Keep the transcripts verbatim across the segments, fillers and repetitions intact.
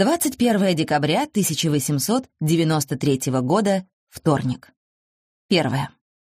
двадцать первое декабря тысяча восемьсот девяносто третьего года, вторник. Первое.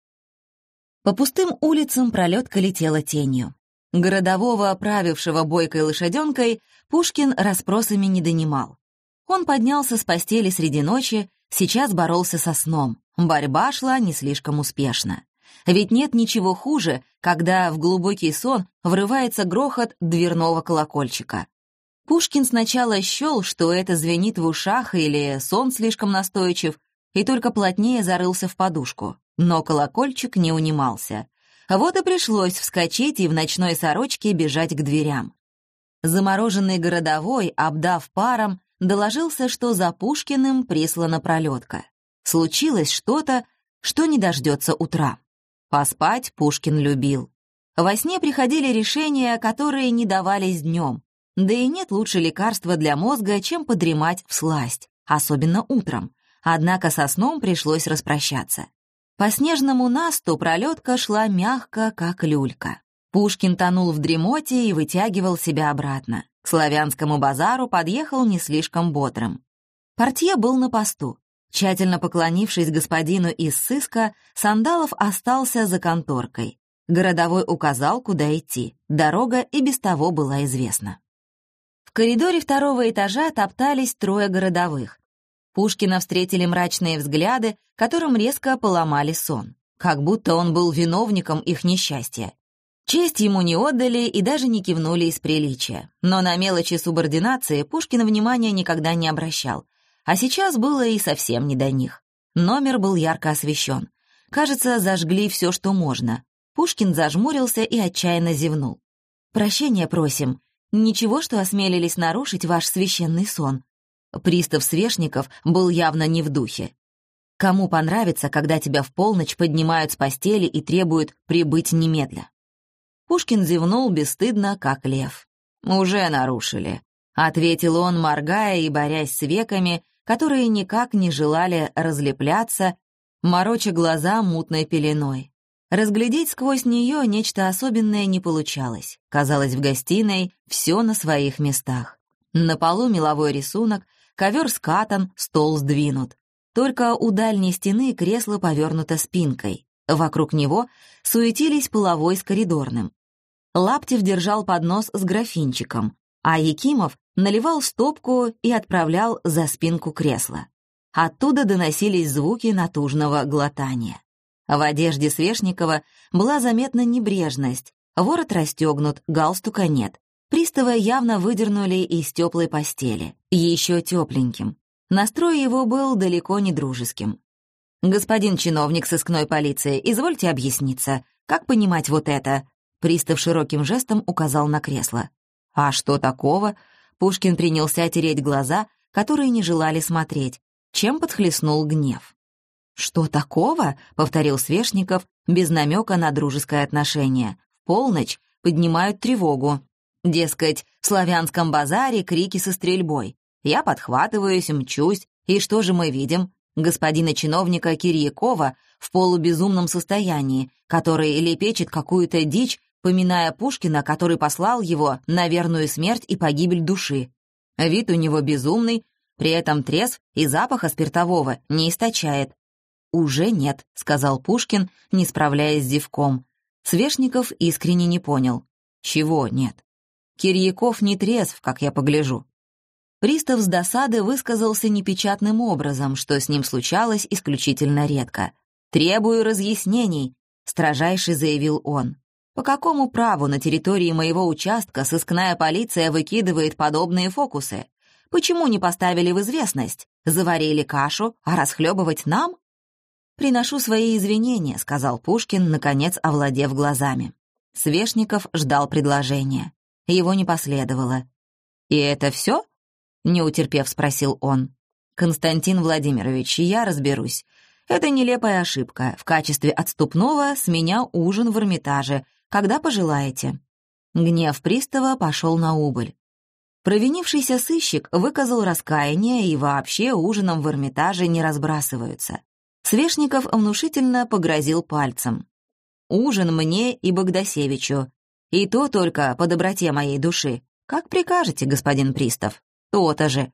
По пустым улицам пролетка летела тенью. Городового, правившего бойкой лошаденкой, Пушкин расспросами не донимал. Он поднялся с постели среди ночи, сейчас боролся со сном. Борьба шла не слишком успешно. Ведь нет ничего хуже, когда в глубокий сон врывается грохот дверного колокольчика. Пушкин сначала счел, что это звенит в ушах или сон слишком настойчив, и только плотнее зарылся в подушку. Но колокольчик не унимался. Вот и пришлось вскочить и в ночной сорочке бежать к дверям. Замороженный городовой, обдав паром, доложился, что за Пушкиным прислана пролетка. Случилось что-то, что не дождется утра. Поспать Пушкин любил. Во сне приходили решения, которые не давались днем. Да и нет лучше лекарства для мозга, чем подремать всласть, особенно утром. Однако со сном пришлось распрощаться. По снежному насту пролетка шла мягко, как люлька. Пушкин тонул в дремоте и вытягивал себя обратно. К Славянскому базару подъехал не слишком бодрым. Портье был на посту. Тщательно поклонившись господину из сыска, Сандалов остался за конторкой. Городовой указал, куда идти. Дорога и без того была известна. В коридоре второго этажа топтались трое городовых. Пушкина встретили мрачные взгляды, которым резко поломали сон, как будто он был виновником их несчастья. Честь ему не отдали и даже не кивнули из приличия, но на мелочи субординации Пушкин внимания никогда не обращал, а сейчас было и совсем не до них. Номер был ярко освещен. Кажется, зажгли все, что можно. Пушкин зажмурился и отчаянно зевнул. «Прощения просим. Ничего, что осмелились нарушить ваш священный сон». Пристав Свешников был явно не в духе. Кому понравится, когда тебя в полночь поднимают с постели и требуют прибыть немедля? Пушкин зевнул бесстыдно, как лев. «Уже нарушили», — ответил он, моргая и борясь с веками, которые никак не желали разлепляться, мороча глаза мутной пеленой. Разглядеть сквозь нее нечто особенное не получалось. Казалось, в гостиной все на своих местах. На полу меловой рисунок, ковер скатан, стол сдвинут. Только у дальней стены кресло повернуто спинкой. Вокруг него суетились половой с коридорным. Лаптев держал поднос с графинчиком, а Якимов наливал стопку и отправлял за спинку кресла. Оттуда доносились звуки натужного глотания. В одежде Свешникова была заметна небрежность, ворот расстегнут, галстука нет. Пристава явно выдернули из теплой постели, еще тепленьким. Настрой его был далеко не дружеским. «Господин чиновник сыскной полиции, извольте объясниться, как понимать вот это?» Пристав широким жестом указал на кресло. «А что такого?» Пушкин принялся тереть глаза, которые не желали смотреть, чем подхлестнул гнев. «Что такого?» — повторил Свешников без намека на дружеское отношение. «В полночь поднимают тревогу. Дескать, в Славянском базаре крики со стрельбой. Я подхватываюсь, мчусь, и что же мы видим? Господина чиновника Кирьякова в полубезумном состоянии, который лепечет какую-то дичь, поминая Пушкина, который послал его на верную смерть и погибель души. Вид у него безумный, при этом трезв и запаха спиртового не источает. «Уже нет», — сказал Пушкин, не справляясь с зевком. Свешников искренне не понял. «Чего нет?» «Кирьяков не трезв, как я погляжу». Пристав с досады высказался непечатным образом, что с ним случалось исключительно редко. «Требую разъяснений», — строжайше заявил он. «По какому праву на территории моего участка сыскная полиция выкидывает подобные фокусы? Почему не поставили в известность? Заварили кашу, а расхлебывать нам?» «Приношу свои извинения», — сказал Пушкин, наконец овладев глазами. Свешников ждал предложения. Его не последовало. «И это все?» — не утерпев, спросил он. «Константин Владимирович, я разберусь. Это нелепая ошибка. В качестве отступного с меня ужин в Эрмитаже, когда пожелаете». Гнев пристава пошел на убыль. Провинившийся сыщик выказал раскаяние, и вообще ужином в Эрмитаже не разбрасываются. Свешников внушительно погрозил пальцем. «Ужин мне и Богдасевичу. И то только по доброте моей души. Как прикажете, господин пристав? То-то же».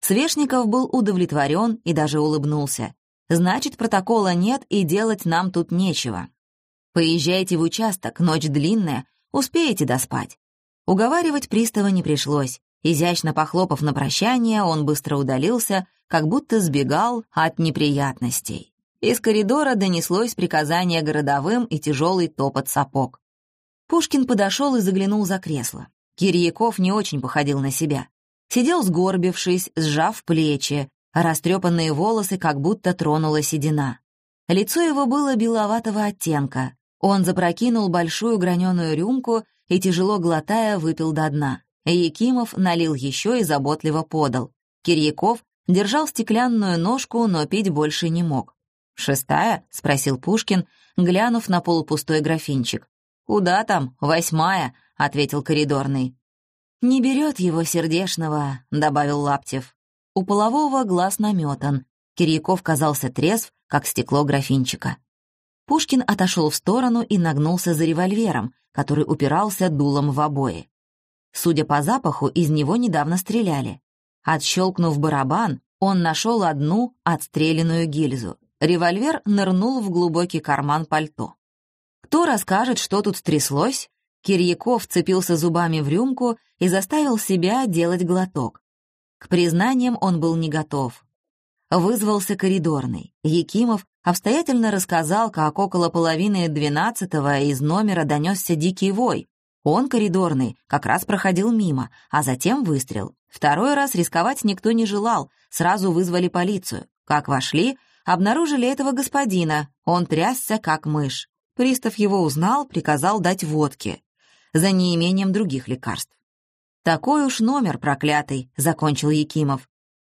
Свешников был удовлетворен и даже улыбнулся. «Значит, протокола нет и делать нам тут нечего. Поезжайте в участок, ночь длинная, успеете доспать». Уговаривать пристава не пришлось. Изящно похлопав на прощание, он быстро удалился, как будто сбегал от неприятностей. Из коридора донеслось приказание городовым и тяжелый топот сапог. Пушкин подошел и заглянул за кресло. Кирьяков не очень походил на себя. Сидел сгорбившись, сжав плечи, а растрепанные волосы как будто тронула седина. Лицо его было беловатого оттенка. Он запрокинул большую граненую рюмку и, тяжело глотая, выпил до дна. Якимов налил еще и заботливо подал. Кирьяков держал стеклянную ножку, но пить больше не мог. «Шестая?» — спросил Пушкин, глянув на полупустой графинчик. «Куда там? Восьмая», — ответил коридорный. «Не берет его сердешного», — добавил Лаптев. У полового глаз наметан. Кирьяков казался трезв, как стекло графинчика. Пушкин отошел в сторону и нагнулся за револьвером, который упирался дулом в обои. Судя по запаху, из него недавно стреляли. Отщелкнув барабан, он нашел одну отстрелянную гильзу. Револьвер нырнул в глубокий карман пальто. Кто расскажет, что тут стряслось? Кирьяков вцепился зубами в рюмку и заставил себя делать глоток. К признаниям он был не готов. Вызвался коридорный. Якимов обстоятельно рассказал, как около половины двенадцатого из номера донесся дикий вой. Он, коридорный, как раз проходил мимо, а затем выстрел. Второй раз рисковать никто не желал, сразу вызвали полицию. Как вошли, обнаружили этого господина, он трясся, как мышь. Пристав его узнал, приказал дать водки, за неимением других лекарств. «Такой уж номер проклятый», — закончил Якимов.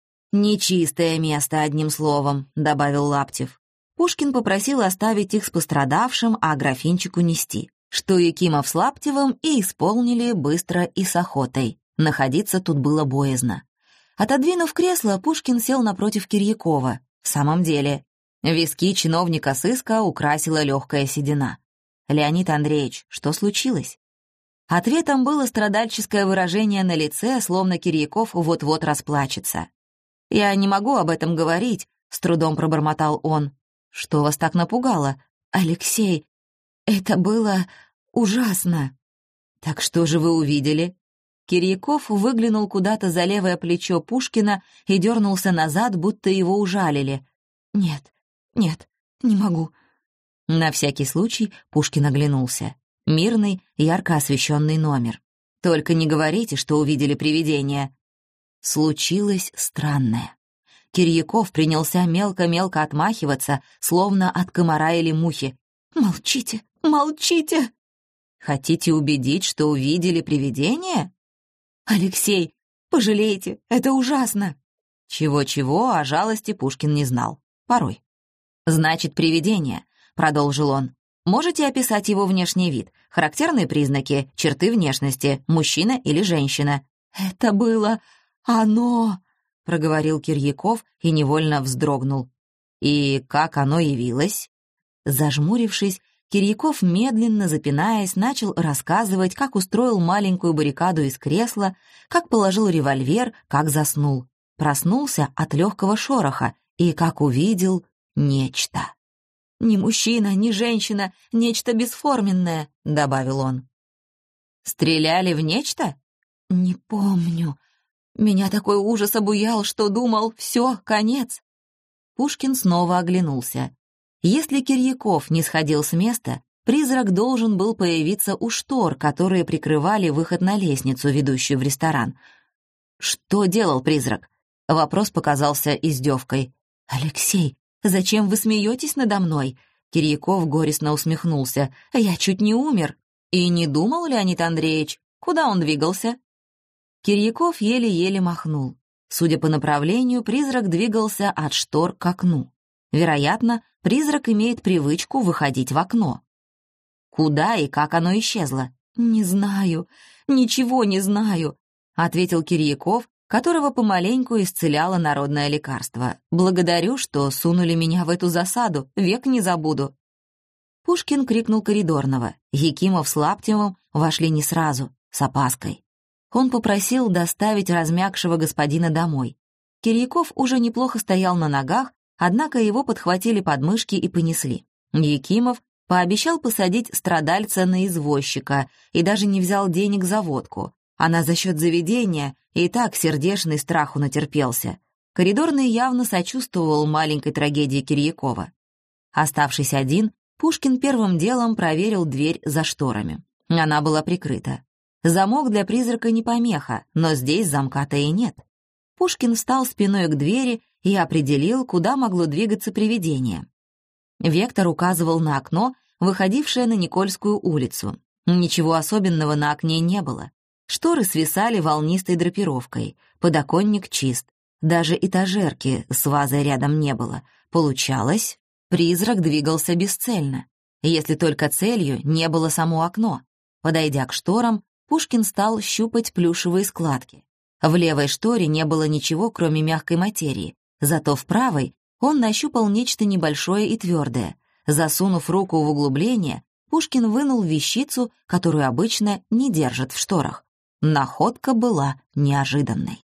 «Нечистое место, одним словом», — добавил Лаптев. Пушкин попросил оставить их с пострадавшим, а графинчику нести, что Якимов с Лаптевым и исполнили быстро и с охотой. Находиться тут было боязно. Отодвинув кресло, Пушкин сел напротив Кирьякова. В самом деле, виски чиновника сыска украсила легкая седина. «Леонид Андреевич, что случилось?» Ответом было страдальческое выражение на лице, словно Кирьяков вот-вот расплачется. «Я не могу об этом говорить», — с трудом пробормотал он. «Что вас так напугало?» «Алексей, это было ужасно». «Так что же вы увидели?» Кирьяков выглянул куда-то за левое плечо Пушкина и дернулся назад, будто его ужалили. «Нет, нет, не могу». На всякий случай Пушкин оглянулся. Мирный, ярко освещенный номер. «Только не говорите, что увидели привидение». Случилось странное. Кирьяков принялся мелко-мелко отмахиваться, словно от комара или мухи. «Молчите, молчите!» «Хотите убедить, что увидели привидение?» «Алексей, пожалейте, это ужасно!» Чего-чего, а жалости Пушкин не знал. Порой. «Значит, привидение», — продолжил он. «Можете описать его внешний вид, характерные признаки, черты внешности, мужчина или женщина?» «Это было оно», — проговорил Кирьяков и невольно вздрогнул. «И как оно явилось?» Зажмурившись, Кирьяков, медленно запинаясь, начал рассказывать, как устроил маленькую баррикаду из кресла, как положил револьвер, как заснул. Проснулся от легкого шороха и как увидел нечто. «Ни мужчина, ни женщина, нечто бесформенное», — добавил он. «Стреляли в нечто?» «Не помню. Меня такой ужас обуял, что думал, все, конец». Пушкин снова оглянулся. Если Кирьяков не сходил с места, призрак должен был появиться у штор, которые прикрывали выход на лестницу, ведущую в ресторан. Что делал призрак? Вопрос показался издевкой. «Алексей, зачем вы смеетесь надо мной?» Кирьяков горестно усмехнулся. «Я чуть не умер». «И не думал, Леонид Андреевич, куда он двигался?» Кирьяков еле-еле махнул. Судя по направлению, призрак двигался от штор к окну. Вероятно, призрак имеет привычку выходить в окно. Куда и как оно исчезло? «Не знаю, ничего не знаю», — ответил Кирьяков, которого помаленьку исцеляло народное лекарство. «Благодарю, что сунули меня в эту засаду, век не забуду». Пушкин крикнул коридорного. Якимов с Лаптевым вошли не сразу, с опаской. Он попросил доставить размягшего господина домой. Кирьяков уже неплохо стоял на ногах, однако его подхватили подмышки и понесли. Якимов пообещал посадить страдальца на извозчика и даже не взял денег за водку. Она за счет заведения и так сердечный страху натерпелся. Коридорный явно сочувствовал маленькой трагедии Кирьякова. Оставшись один, Пушкин первым делом проверил дверь за шторами. Она была прикрыта. Замок для призрака не помеха, но здесь замка-то и нет. Пушкин встал спиной к двери и определил, куда могло двигаться привидение. Вектор указывал на окно, выходившее на Никольскую улицу. Ничего особенного на окне не было. Шторы свисали волнистой драпировкой, подоконник чист. Даже этажерки с вазой рядом не было. Получалось, призрак двигался бесцельно, если только целью не было само окно. Подойдя к шторам, Пушкин стал щупать плюшевые складки. В левой шторе не было ничего, кроме мягкой материи, зато в правой он нащупал нечто небольшое и твердое. Засунув руку в углубление, Пушкин вынул вещицу, которую обычно не держат в шторах. Находка была неожиданной.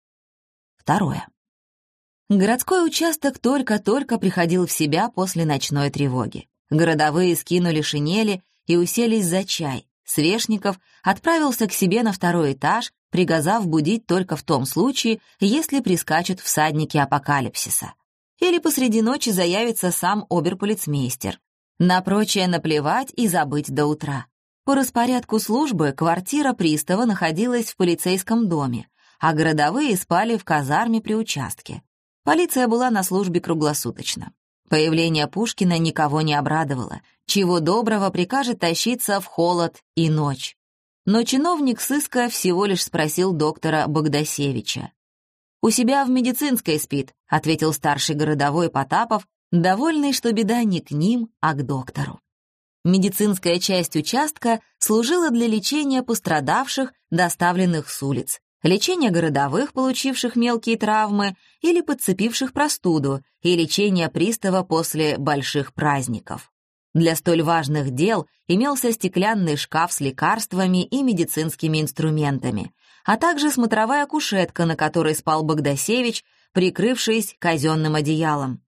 Второе. Городской участок только-только приходил в себя после ночной тревоги. Городовые скинули шинели и уселись за чай. Свешников отправился к себе на второй этаж, приказав будить только в том случае, если прискачут всадники апокалипсиса. Или посреди ночи заявится сам оберполицмейстер. На прочее наплевать и забыть до утра. По распорядку службы квартира пристава находилась в полицейском доме, а городовые спали в казарме при участке. Полиция была на службе круглосуточно. Появление Пушкина никого не обрадовало. Чего доброго прикажет тащиться в холод и ночь. Но чиновник сыска всего лишь спросил доктора Богдасевича. «У себя в медицинской спит», — ответил старший городовой Потапов, довольный, что беда не к ним, а к доктору. Медицинская часть участка служила для лечения пострадавших, доставленных с улиц, лечения городовых, получивших мелкие травмы или подцепивших простуду, и лечения пристава после больших праздников. Для столь важных дел имелся стеклянный шкаф с лекарствами и медицинскими инструментами, а также смотровая кушетка, на которой спал Богдасевич, прикрывшись казенным одеялом.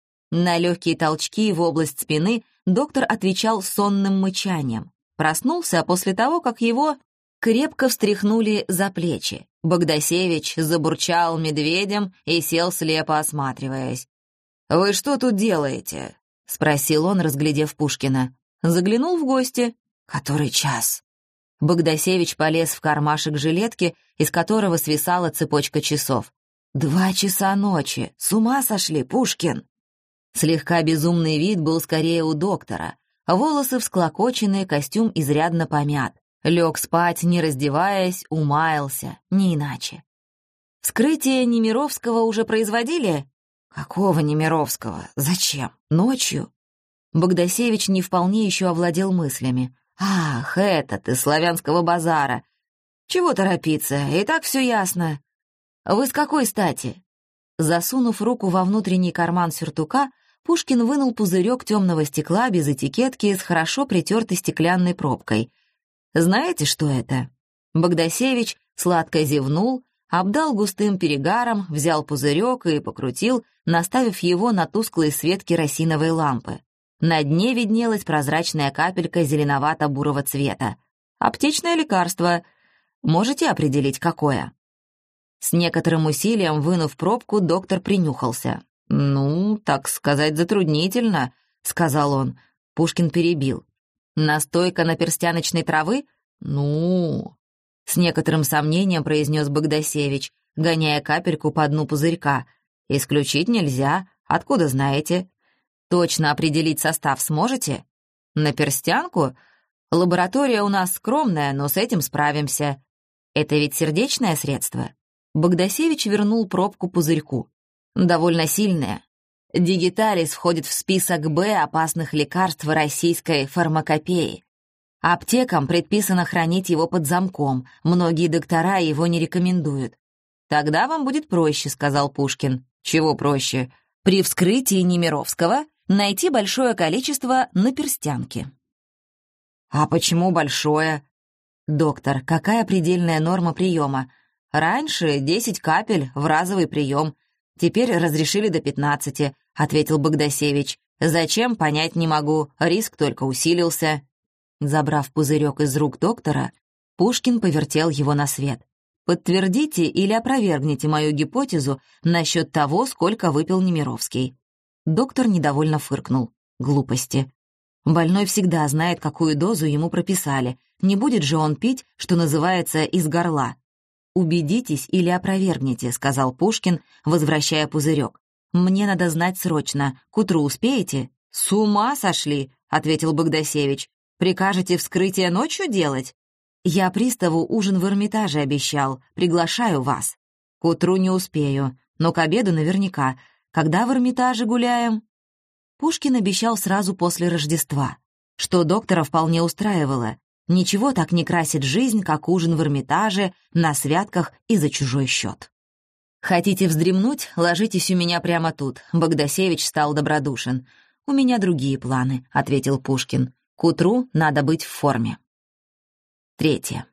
На легкие толчки в область спины доктор отвечал сонным мычанием. Проснулся после того, как его крепко встряхнули за плечи. Богдасевич забурчал медведем и сел слепо осматриваясь. «Вы что тут делаете?» — спросил он, разглядев Пушкина. Заглянул в гости. «Который час?» Богдасевич полез в кармашек жилетки, из которого свисала цепочка часов. «Два часа ночи! С ума сошли, Пушкин!» Слегка безумный вид был скорее у доктора. Волосы всклокочены, костюм изрядно помят. Лег спать, не раздеваясь, умаялся, не иначе. «Вскрытие Немировского уже производили?» «Какого Немировского? Зачем? Ночью?» Богдасевич не вполне еще овладел мыслями. «Ах, этот, из славянского базара. Чего торопиться, и так все ясно. Вы с какой стати?» Засунув руку во внутренний карман сюртука, Пушкин вынул пузырек темного стекла без этикетки с хорошо притертой стеклянной пробкой. «Знаете, что это?» Богдасевич сладко зевнул, обдал густым перегаром, взял пузырек и покрутил, наставив его на тусклый свет керосиновой лампы. На дне виднелась прозрачная капелька зеленовато-бурого цвета. «Аптечное лекарство. Можете определить, какое?» С некоторым усилием, вынув пробку, доктор принюхался. «Ну, так сказать, затруднительно», — сказал он. Пушкин перебил. «Настойка наперстяночной травы? Ну...» С некоторым сомнением произнес Богдасевич, гоняя капельку по дну пузырька. «Исключить нельзя. Откуда знаете? Точно определить состав сможете? Наперстянку? Лаборатория у нас скромная, но с этим справимся. Это ведь сердечное средство?» Богдасевич вернул пробку пузырьку. «Довольно сильное. Дигиталис входит в список Б опасных лекарств российской фармакопеи. Аптекам предписано хранить его под замком, многие доктора его не рекомендуют. «Тогда вам будет проще», — сказал Пушкин. «Чего проще?» «При вскрытии Немировского найти большое количество наперстянки». «А почему большое?» «Доктор, какая предельная норма приема? Раньше десять капель в разовый прием, Теперь разрешили до пятнадцати», — ответил Богдасевич. «Зачем, понять не могу, риск только усилился». Забрав пузырек из рук доктора, Пушкин повертел его на свет. «Подтвердите или опровергните мою гипотезу насчет того, сколько выпил Немировский». Доктор недовольно фыркнул. «Глупости. Больной всегда знает, какую дозу ему прописали. Не будет же он пить, что называется, из горла». «Убедитесь или опровергните», — сказал Пушкин, возвращая пузырек. «Мне надо знать срочно. К утру успеете?» «С ума сошли», — ответил Богдасевич. «Прикажете вскрытие ночью делать?» «Я приставу ужин в Эрмитаже обещал. Приглашаю вас». «К утру не успею, но к обеду наверняка. Когда в Эрмитаже гуляем?» Пушкин обещал сразу после Рождества, что доктора вполне устраивало. Ничего так не красит жизнь, как ужин в Эрмитаже, на святках и за чужой счет. «Хотите вздремнуть? Ложитесь у меня прямо тут», — Богдасевич стал добродушен. «У меня другие планы», — ответил Пушкин. «К утру надо быть в форме». Третье.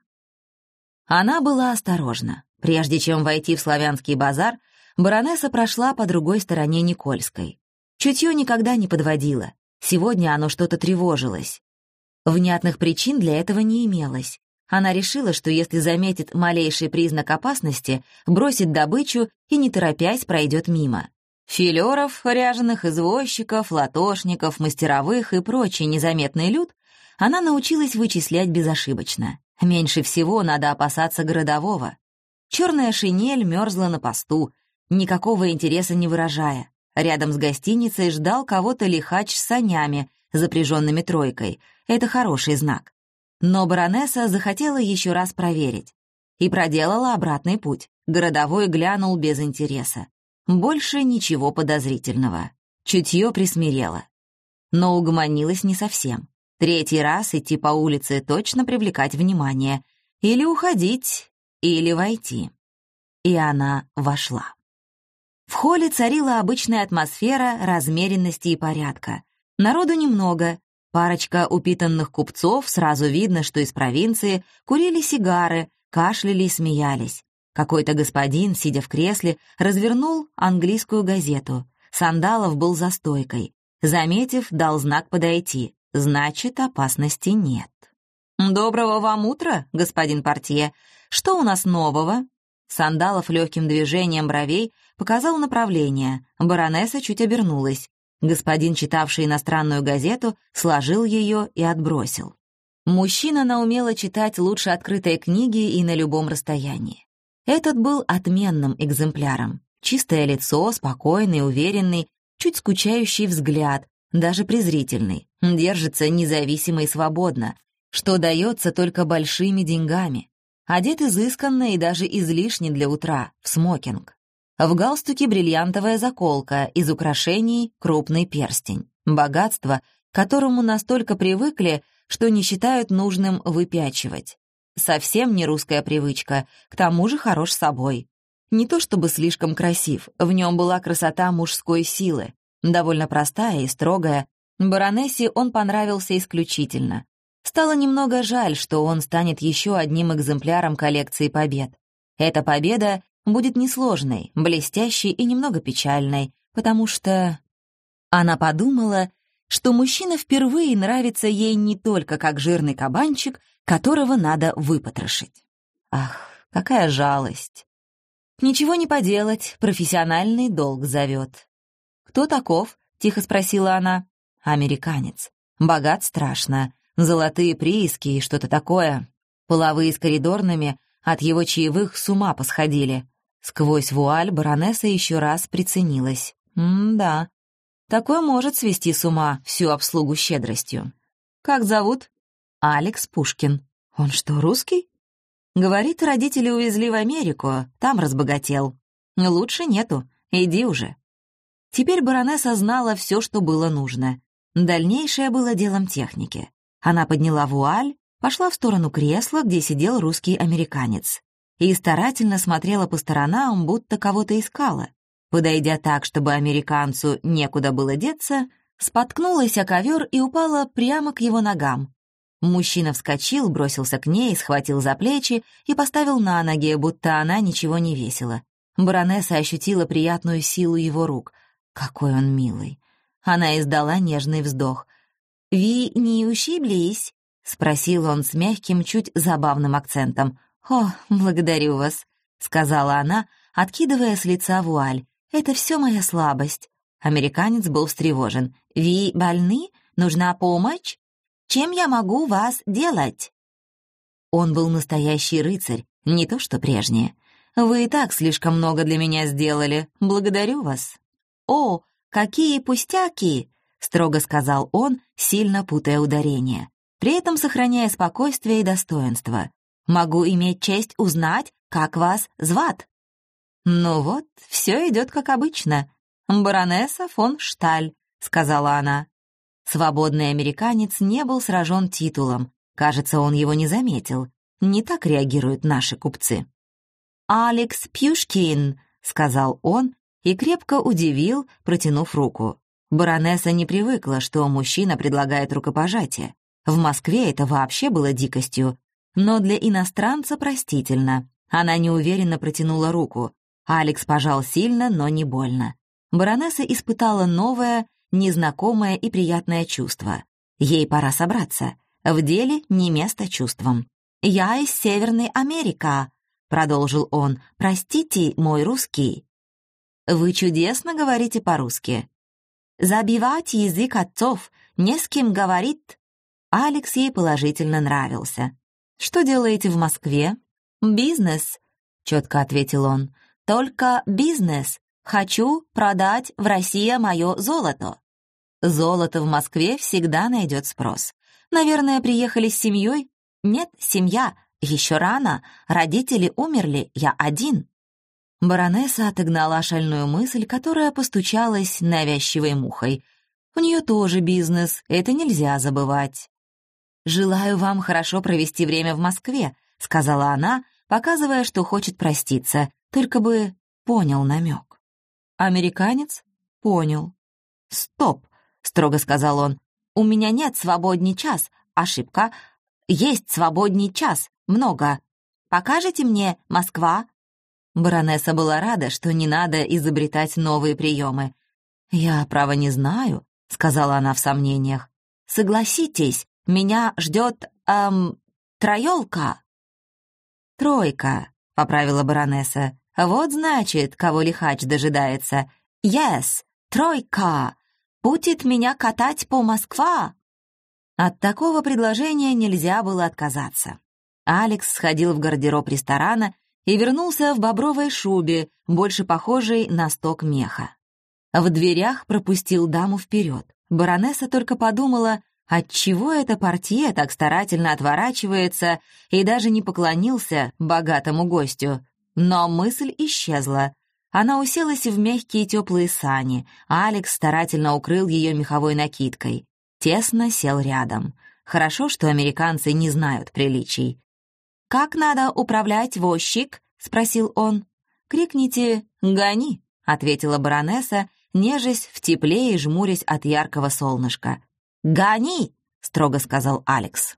Она была осторожна. Прежде чем войти в славянский базар, баронесса прошла по другой стороне Никольской. Чутье никогда не подводило. Сегодня оно что-то тревожилось. Внятных причин для этого не имелось. Она решила, что если заметит малейший признак опасности, бросит добычу и, не торопясь, пройдет мимо. Филеров, ряженых извозчиков, латошников, мастеровых и прочий незаметный люд она научилась вычислять безошибочно. Меньше всего надо опасаться городового. Черная шинель мерзла на посту, никакого интереса не выражая. Рядом с гостиницей ждал кого-то лихач с санями, запряженными тройкой. Это хороший знак. Но баронесса захотела еще раз проверить. И проделала обратный путь. Городовой глянул без интереса. Больше ничего подозрительного. Чутье присмирело. Но угомонилась не совсем. Третий раз идти по улице точно привлекать внимание. Или уходить, или войти. И она вошла. В холле царила обычная атмосфера размеренности и порядка. Народу немного. Парочка упитанных купцов, сразу видно, что из провинции, курили сигары, кашляли и смеялись. Какой-то господин, сидя в кресле, развернул английскую газету. Сандалов был за стойкой. Заметив, дал знак подойти. Значит, опасности нет. «Доброго вам утра, господин портье. Что у нас нового?» Сандалов легким движением бровей показал направление. Баронесса чуть обернулась. Господин, читавший иностранную газету, сложил ее и отбросил. Мужчина наумела читать лучше открытой книги и на любом расстоянии. Этот был отменным экземпляром. Чистое лицо, спокойный, уверенный, чуть скучающий взгляд, даже презрительный. Держится независимо и свободно, что дается только большими деньгами. Одет изысканно и даже излишне для утра, в смокинг. В галстуке бриллиантовая заколка, из украшений крупный перстень. Богатство, к которому настолько привыкли, что не считают нужным выпячивать. Совсем не русская привычка, к тому же хорош собой. Не то чтобы слишком красив, в нем была красота мужской силы. Довольно простая и строгая. Баронессе он понравился исключительно. Стало немного жаль, что он станет еще одним экземпляром коллекции побед. Эта победа будет несложной, блестящей и немного печальной, потому что... Она подумала, что мужчина впервые нравится ей не только как жирный кабанчик, которого надо выпотрошить. Ах, какая жалость! Ничего не поделать, профессиональный долг зовет. «Кто таков?» — тихо спросила она. «Американец. Богат страшно. Золотые прииски и что-то такое. Половые с коридорными от его чаевых с ума посходили». Сквозь вуаль баронесса еще раз приценилась. М-да, такое может свести с ума всю обслугу щедростью. «Как зовут?» «Алекс Пушкин». «Он что, русский?» «Говорит, родители увезли в Америку, там разбогател. Лучше нету, иди уже». Теперь баронесса знала все, что было нужно. Дальнейшее было делом техники. Она подняла вуаль, пошла в сторону кресла, где сидел русский американец, и старательно смотрела по сторонам, будто кого-то искала. Подойдя так, чтобы американцу некуда было деться, споткнулась о ковер и упала прямо к его ногам. Мужчина вскочил, бросился к ней, схватил за плечи и поставил на ноги, будто она ничего не весила. Баронесса ощутила приятную силу его рук. Какой он милый. Она издала нежный вздох. «Ви не ушиблись?» — спросил он с мягким, чуть забавным акцентом. «О, благодарю вас», — сказала она, откидывая с лица вуаль. «Это все моя слабость». Американец был встревожен. «Ви больны? Нужна помощь? Чем я могу вас делать?» Он был настоящий рыцарь, не то что прежние. «Вы и так слишком много для меня сделали. Благодарю вас». «О, какие пустяки!» — строго сказал он, сильно путая ударение, при этом сохраняя спокойствие и достоинство. «Могу иметь честь узнать, как вас звать?» «Ну вот, все идет как обычно. Баронесса фон Шталь», — сказала она. Свободный американец не был сражен титулом. Кажется, он его не заметил. Не так реагируют наши купцы. «Алекс Пьюшкин», — сказал он и крепко удивил, протянув руку. Баронесса не привыкла, что мужчина предлагает рукопожатие. В Москве это вообще было дикостью, но для иностранца простительно. Она неуверенно протянула руку. Алекс пожал сильно, но не больно. Баронесса испытала новое, незнакомое и приятное чувство. Ей пора собраться. В деле не место чувствам. «Я из Северной Америки», — продолжил он. «Простите, мой русский». «Вы чудесно говорите по-русски». «Забивать язык отцов, не с кем говорит». Алекс ей положительно нравился. «Что делаете в Москве?» «Бизнес», — четко ответил он. «Только бизнес. Хочу продать в России мое золото». Золото в Москве всегда найдет спрос. Наверное, приехали с семьей? Нет, семья. Еще рано. Родители умерли, я один. Баронесса отогнала шальную мысль, которая постучалась навязчивой мухой. У нее тоже бизнес, это нельзя забывать. «Желаю вам хорошо провести время в Москве», — сказала она, показывая, что хочет проститься, только бы понял намек. Американец понял. «Стоп», — строго сказал он, — «у меня нет свободный час, ошибка. Есть свободный час, много. Покажете мне Москва?» Баронесса была рада, что не надо изобретать новые приемы. «Я, право, не знаю», — сказала она в сомнениях. «Согласитесь, меня ждет, эм, троёлка». «Тройка», — поправила баронесса. «Вот, значит, кого лихач дожидается. Yes, тройка. Будет меня катать по Москва». От такого предложения нельзя было отказаться. Алекс сходил в гардероб ресторана и вернулся в бобровой шубе, больше похожей на сток меха. В дверях пропустил даму вперед. Баронесса только подумала, отчего эта портье так старательно отворачивается, и даже не поклонился богатому гостю. Но мысль исчезла. Она уселась в мягкие теплые сани, а Алекс старательно укрыл ее меховой накидкой. Тесно сел рядом. Хорошо, что американцы не знают приличий. «Как надо управлять, возчик?» — спросил он. «Крикните «гони», — ответила баронесса, нежась в тепле и жмурясь от яркого солнышка. «Гони!» — строго сказал Алекс.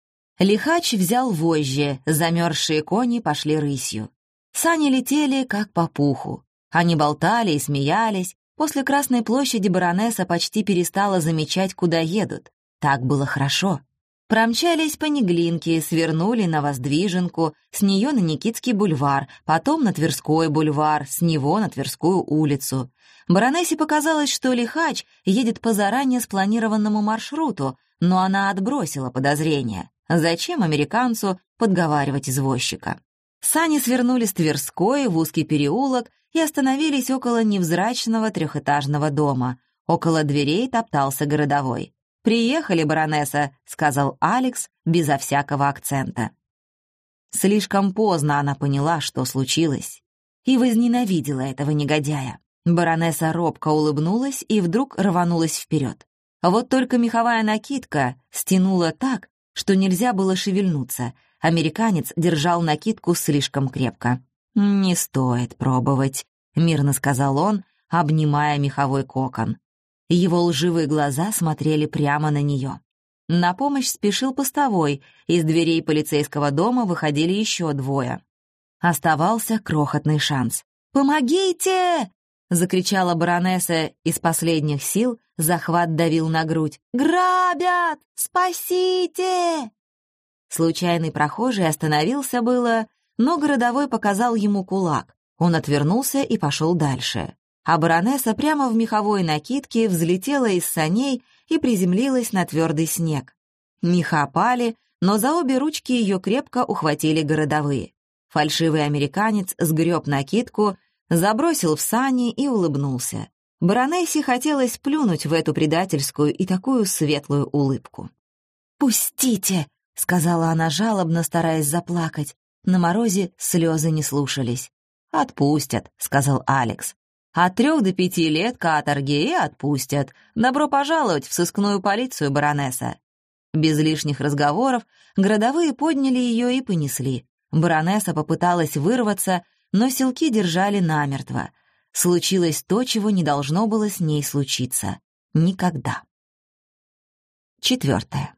Лихач взял вожжи, замерзшие кони пошли рысью. Сани летели, как по пуху. Они болтали и смеялись. После Красной площади баронесса почти перестала замечать, куда едут. Так было хорошо. Промчались по Неглинке, свернули на Воздвиженку, с нее на Никитский бульвар, потом на Тверской бульвар, с него на Тверскую улицу. Баронессе показалось, что лихач едет по заранее спланированному маршруту, но она отбросила подозрения. Зачем американцу подговаривать извозчика? Сани свернули с Тверской в узкий переулок и остановились около невзрачного трехэтажного дома. Около дверей топтался городовой. «Приехали, баронесса», — сказал Алекс безо всякого акцента. Слишком поздно она поняла, что случилось, и возненавидела этого негодяя. Баронесса робко улыбнулась и вдруг рванулась вперед. Вот только меховая накидка стянула так, что нельзя было шевельнуться. Американец держал накидку слишком крепко. «Не стоит пробовать», — мирно сказал он, обнимая меховой кокон. Его лживые глаза смотрели прямо на нее. На помощь спешил постовой, из дверей полицейского дома выходили еще двое. Оставался крохотный шанс. «Помогите!» — закричала баронесса из последних сил, захват давил на грудь. «Грабят! Спасите!» Случайный прохожий остановился было, но городовой показал ему кулак. Он отвернулся и пошел дальше. А баронесса прямо в меховой накидке взлетела из саней и приземлилась на твердый снег. Меха пали, но за обе ручки ее крепко ухватили городовые. Фальшивый американец сгреб накидку, забросил в сани и улыбнулся. Баронессе хотелось плюнуть в эту предательскую и такую светлую улыбку. «Пустите!» — сказала она жалобно, стараясь заплакать. На морозе слезы не слушались. «Отпустят», — сказал Алекс. «От трех до пяти лет каторги и отпустят. Добро пожаловать в сыскную полицию, баронесса». Без лишних разговоров городовые подняли ее и понесли. Баронесса попыталась вырваться, но селки держали намертво. Случилось то, чего не должно было с ней случиться. Никогда. Четвертое.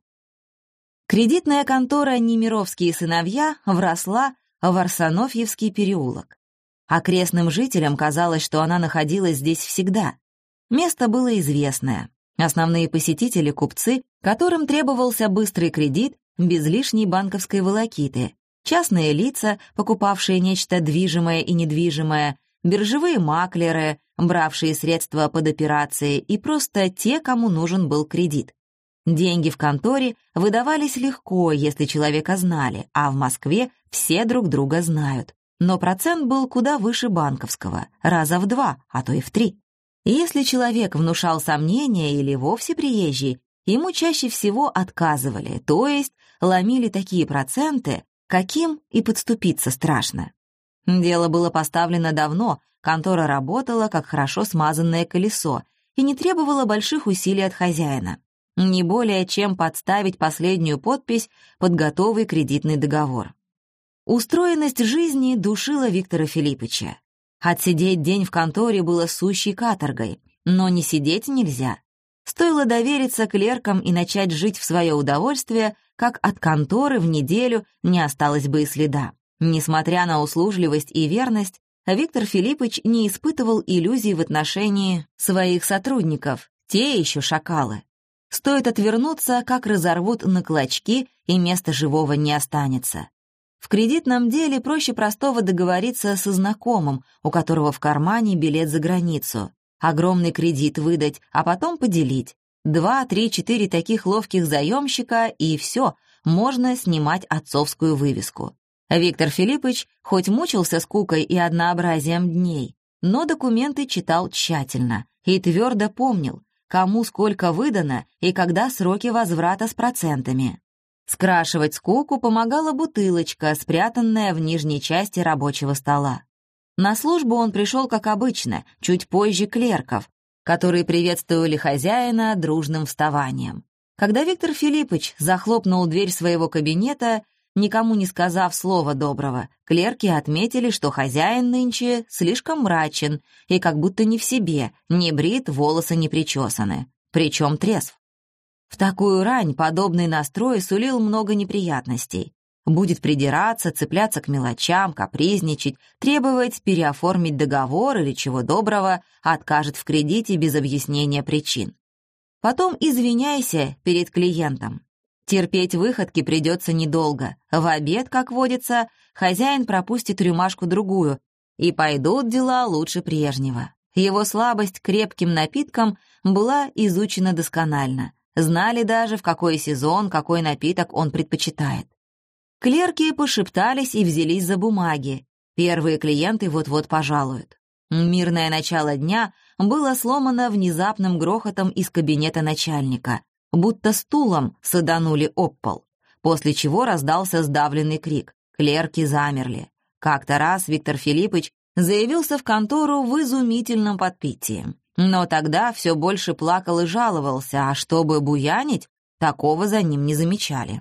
Кредитная контора «Немировские сыновья» вросла в Арсенофьевский переулок. Окрестным жителям казалось, что она находилась здесь всегда. Место было известное. Основные посетители — купцы, которым требовался быстрый кредит без лишней банковской волокиты, частные лица, покупавшие нечто движимое и недвижимое, биржевые маклеры, бравшие средства под операции, и просто те, кому нужен был кредит. Деньги в конторе выдавались легко, если человека знали, а в Москве все друг друга знают. Но процент был куда выше банковского, раза в два, а то и в три. Если человек внушал сомнения или вовсе приезжий, ему чаще всего отказывали, то есть ломили такие проценты, каким и подступиться страшно. Дело было поставлено давно, контора работала как хорошо смазанное колесо и не требовала больших усилий от хозяина. Не более чем подставить последнюю подпись под готовый кредитный договор. Устроенность жизни душила Виктора Филиппыча. Отсидеть день в конторе было сущей каторгой, но не сидеть нельзя. Стоило довериться клеркам и начать жить в свое удовольствие, как от конторы в неделю не осталось бы и следа. Несмотря на услужливость и верность, Виктор Филиппыч не испытывал иллюзий в отношении своих сотрудников, те еще шакалы. Стоит отвернуться, как разорвут на клочки, и места живого не останется. В кредитном деле проще простого договориться со знакомым, у которого в кармане билет за границу. Огромный кредит выдать, а потом поделить. Два, три, четыре таких ловких заемщика, и все, можно снимать отцовскую вывеску. Виктор Филиппыч хоть мучился скукой и однообразием дней, но документы читал тщательно и твердо помнил, кому сколько выдано и когда сроки возврата с процентами. Скрашивать скуку помогала бутылочка, спрятанная в нижней части рабочего стола. На службу он пришел, как обычно, чуть позже клерков, которые приветствовали хозяина дружным вставанием. Когда Виктор Филиппыч захлопнул дверь своего кабинета, никому не сказав слова доброго, клерки отметили, что хозяин нынче слишком мрачен и как будто не в себе, не брит, волосы не причесаны, причем трезв. В такую рань подобный настрой сулил много неприятностей. Будет придираться, цепляться к мелочам, капризничать, требовать переоформить договор или, чего доброго, откажет в кредите без объяснения причин. Потом извиняйся перед клиентом. Терпеть выходки придется недолго. В обед, как водится, хозяин пропустит рюмашку-другую, и пойдут дела лучше прежнего. Его слабость к крепким напиткам была изучена досконально. Знали даже, в какой сезон какой напиток он предпочитает. Клерки пошептались и взялись за бумаги. Первые клиенты вот-вот пожалуют. Мирное начало дня было сломано внезапным грохотом из кабинета начальника, будто стулом саданули об пол, после чего раздался сдавленный крик. Клерки замерли. Как-то раз Виктор Филиппыч заявился в контору в изумительном подпитии. Но тогда все больше плакал и жаловался, а чтобы буянить, такого за ним не замечали.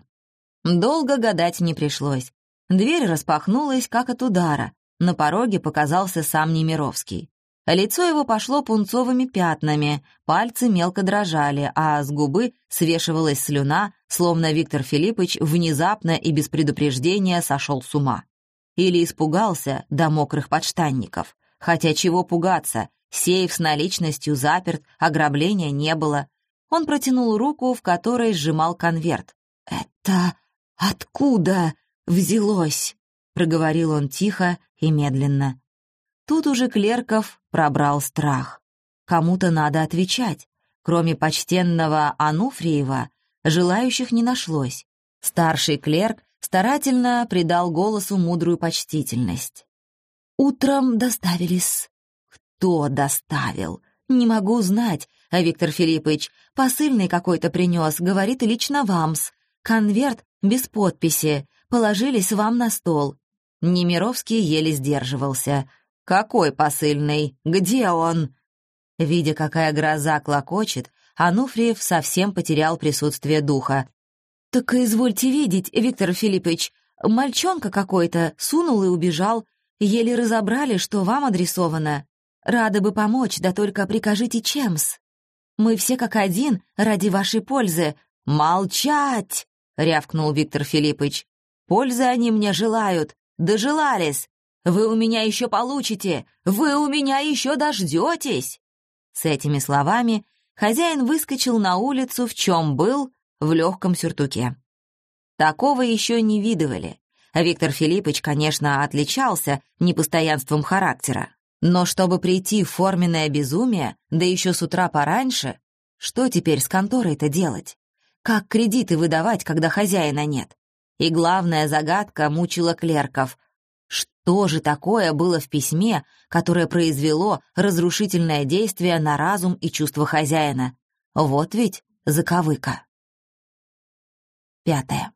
Долго гадать не пришлось. Дверь распахнулась, как от удара. На пороге показался сам Немировский. Лицо его пошло пунцовыми пятнами, пальцы мелко дрожали, а с губы свешивалась слюна, словно Виктор Филиппыч внезапно и без предупреждения сошел с ума. Или испугался до мокрых подштанников. Хотя чего пугаться, сейф с наличностью заперт, ограбления не было. Он протянул руку, в которой сжимал конверт. «Это откуда взялось?» — проговорил он тихо и медленно. Тут уже клерков пробрал страх. Кому-то надо отвечать. Кроме почтенного Ануфриева, желающих не нашлось. Старший клерк старательно придал голосу мудрую почтительность. «Утром доставились». «Кто доставил? Не могу знать, а Виктор Филиппович, посыльный какой-то принес, говорит, лично вам-с. Конверт без подписи, положились вам на стол». Немировский еле сдерживался. «Какой посыльный? Где он?» Видя, какая гроза клокочет, Ануфриев совсем потерял присутствие духа. «Так извольте видеть, Виктор Филиппович, мальчонка какой-то сунул и убежал. Еле разобрали, что вам адресовано. Рада бы помочь, да только прикажите чем-с. Мы все как один ради вашей пользы». «Молчать!» — рявкнул Виктор Филиппович. «Пользы они мне желают. Дожелались. Вы у меня еще получите. Вы у меня еще дождетесь». С этими словами хозяин выскочил на улицу, в чем был, в легком сюртуке. Такого еще не видывали. Виктор Филиппович, конечно, отличался непостоянством характера. Но чтобы прийти в форменное безумие, да еще с утра пораньше, что теперь с конторой-то делать? Как кредиты выдавать, когда хозяина нет? И главная загадка мучила клерков. Что же такое было в письме, которое произвело разрушительное действие на разум и чувства хозяина? Вот ведь заковыка. Пятое.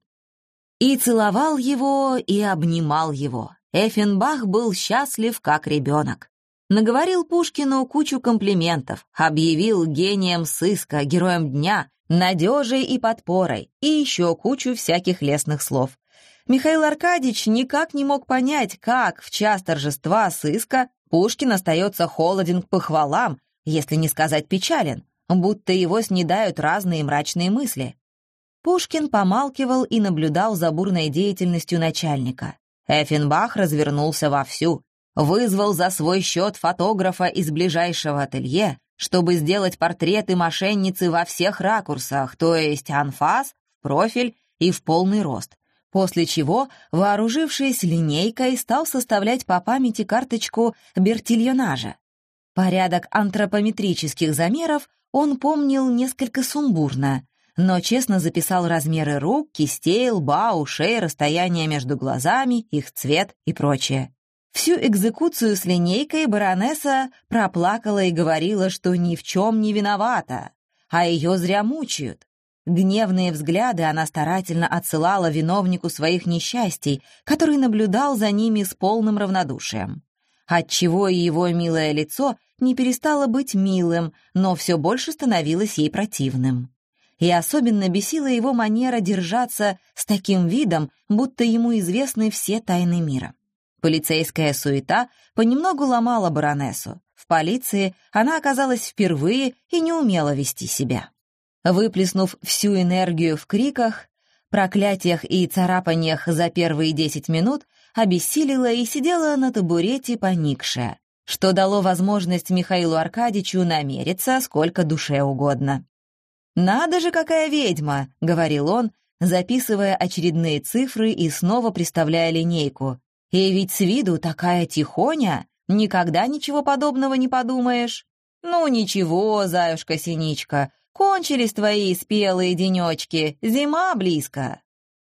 И целовал его, и обнимал его. Эффенбах был счастлив, как ребенок. Наговорил Пушкину кучу комплиментов, объявил гением сыска, героем дня, надежей и подпорой, и еще кучу всяких лестных слов. Михаил Аркадьевич никак не мог понять, как в час торжества сыска Пушкин остается холоден к похвалам, если не сказать печален, будто его снедают разные мрачные мысли. Пушкин помалкивал и наблюдал за бурной деятельностью начальника. Эффенбах развернулся вовсю, вызвал за свой счет фотографа из ближайшего ателье, чтобы сделать портреты мошенницы во всех ракурсах, то есть анфас, в профиль и в полный рост, после чего, вооружившись линейкой, стал составлять по памяти карточку Бертильонажа. Порядок антропометрических замеров он помнил несколько сумбурно, но честно записал размеры рук, кистей, лба, ушей, расстояние между глазами, их цвет и прочее. Всю экзекуцию с линейкой баронесса проплакала и говорила, что ни в чем не виновата, а ее зря мучают. Гневные взгляды она старательно отсылала виновнику своих несчастий, который наблюдал за ними с полным равнодушием. Отчего и его милое лицо не перестало быть милым, но все больше становилось ей противным. И особенно бесила его манера держаться с таким видом, будто ему известны все тайны мира. Полицейская суета понемногу ломала баронессу. В полиции она оказалась впервые и не умела вести себя. Выплеснув всю энергию в криках, проклятиях и царапаниях за первые десять минут, обессилила и сидела на табурете поникшая, что дало возможность Михаилу Аркадьевичу намериться сколько душе угодно. «Надо же, какая ведьма!» — говорил он, записывая очередные цифры и снова приставляя линейку. «И ведь с виду такая тихоня, никогда ничего подобного не подумаешь. Ну ничего, заюшка-синичка, кончились твои спелые денечки, зима близко».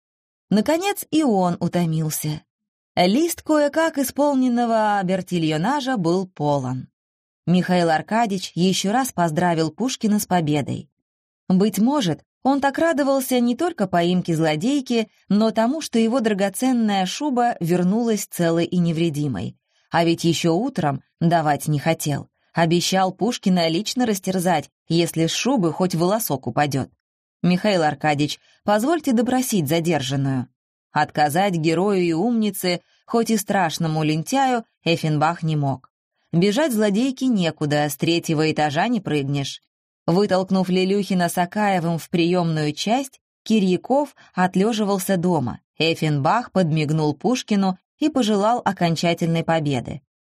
Наконец и он утомился. Лист кое-как исполненного Бертильонажа был полон. Михаил Аркадьевич еще раз поздравил Пушкина с победой. Быть может, он так радовался не только поимке злодейки, но тому, что его драгоценная шуба вернулась целой и невредимой. А ведь еще утром давать не хотел. Обещал Пушкина лично растерзать, если с шубы хоть волосок упадет. «Михаил Аркадьевич, позвольте допросить задержанную». Отказать герою и умнице, хоть и страшному лентяю, Эффенбах не мог. Бежать злодейке некуда, с третьего этажа не прыгнешь. Вытолкнув Лелюхина с Акаевым в приемную часть, Кирьяков отлеживался дома. Эффенбах подмигнул Пушкину и пожелал окончательной победы.